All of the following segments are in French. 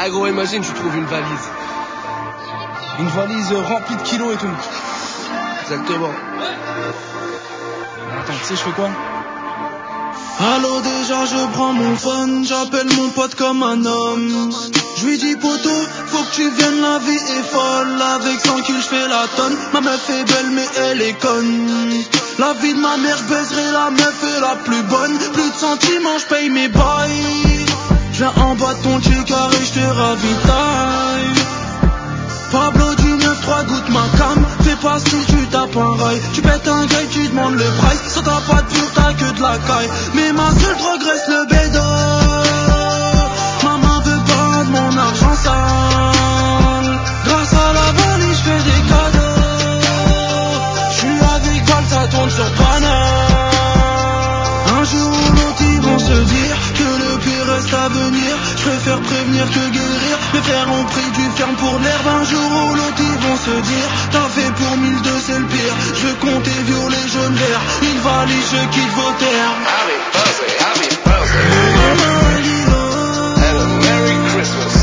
Ah gros, imagine, tu trouves une valise. Une valise remplie de kilos et tout. Exactement. Attends, tu sais, je fais quoi? Allô, déjà je prends mon phone, j'appelle mon pote comme un homme. Je lui dis poto, faut que tu viennes, la vie est folle. Avec 100 kills je fais la tonne. Ma meuf est belle mais elle est conne. La vie de ma mère, je baiserai la meuf est la plus bonne. Plus de sentiments, je paye mes bails. Je viens en bas de ton cul carré, je te ravitaille. Pablo du 9-3 goûte ma cam. Fais pas si tu tapes un rail. Tu pètes un gueule, tu demandes le price. Ça t'as pas de pure, t'as que de la caille. Mais ma seule drogue reste le bédo. Maman veut pas de mon argent sale. Grâce à la valise, je fais des cadeaux. J'suis avec Val, ça tourne sur Paname. Un jour ou l'autre ils vont se dire que le pire reste à venir. Je préfère prévenir que guérir. Mes frères ont pris du ferme pour l'herbe. Un jour ou l'autre ils vont se dire t'as fait pour 1002 c'est le pire. Je veux compter violet jaune vert. Une valise je quitte vos terres. Happy birthday. And a Merry Christmas.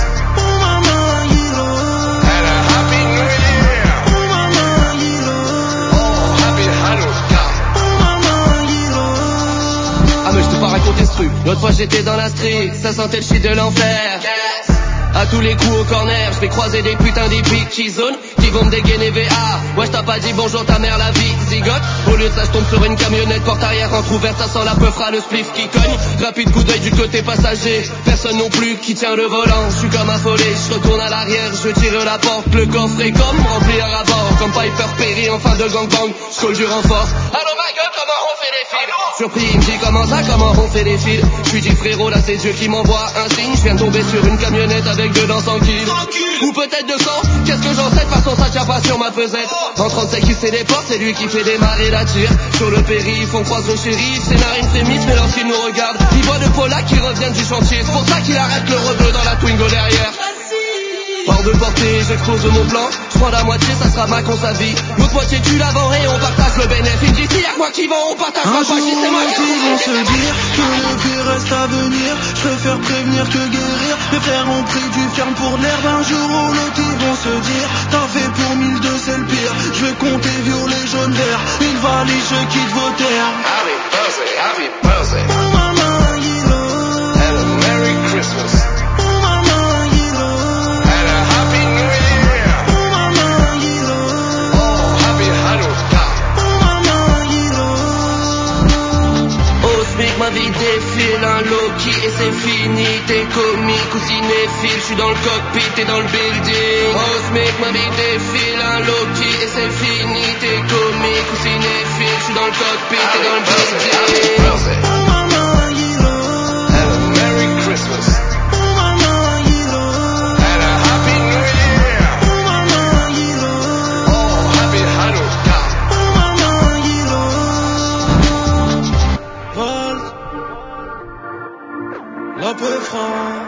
And a Happy New Year. Oh, Happy Hanukkah. Ah mais je t'ai pas raconté ce truc. L'autre fois j'étais dans la street, ça sentait le shit de l'enfer. À tous les coups au corner, je vais croiser des putains d'épiques qui zonent, qui vont me dégainer VA. Ouais, je t'ai pas dit bonjour ta mère la vie, zigote. Au lieu de ça, je tombe sur une camionnette, porte arrière entrouverte, ça sent la peu fera le spliff qui cogne. Rapide coup d'œil du côté passager, personne non plus qui tient le volant. Je suis comme affolé, je retourne à l'arrière, je tire la porte, le coffre est comme rempli à bord. Comme Piper Perry en fin de gangbang, je colle du renfort. Allô ma gueule, comment on fait les fils? Surpris, il me dit comment on fait les fils? Je lui dis frérot, là c'est Dieu qui m'envoie un signe. Je viens de tomber sur une camionnette avec dedans 100 kills. Ou peut-être 200, qu'est-ce que j'en sais? De façon ça tient pas sur ma pesette. En 35 il se téléporte, c'est lui qui fait démarrer la tire. Sur le périph', on croise le shérif. Scénarine frémisse, mais lorsqu'il nous regarde, il voit le Polak qui revient du chantier. C'est pour ça qu'il arrête le rebeu dans la Twingo derrière. Hors de portée, j'expose mon plan. Je prends la moitié, ça sera ma cons à vie. L'autre moitié tu la vends et on partage le bénéfice. Il me dit si y'a que moi qui vends, on partage un pas. jour C'est moi qui ils vont se dire que le pire reste à venir. Je préfère prévenir que guérir. Mes frères ont pris du ferme pour l'herbe. Un jour ou l'autre ils vont se dire t'as fait pour 1002 c'est le pire. Je vais compter violet jaune vert. Une valise je quitte vos terres. Happy birthday. And a Merry Christmas. And a Happy New Year. Oh, Happy Hanukkah. Au SMIC, ma vie défile, un Loki et c'est fini. T'es comique ou cinéphile, j'suis dans le cockpit, t'es dans le building. Au SMIC, ma vie défile, un Loki et c'est fini. T'es comique ou cinéphile, j'suis dans le cockpit, t'es dans le building. And a Merry Christmas. And a Happy New Year. Oh, Happy Hanukkah. Volt, la peu franc,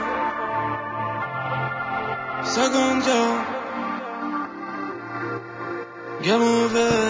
Sagandia, gamme ouverte.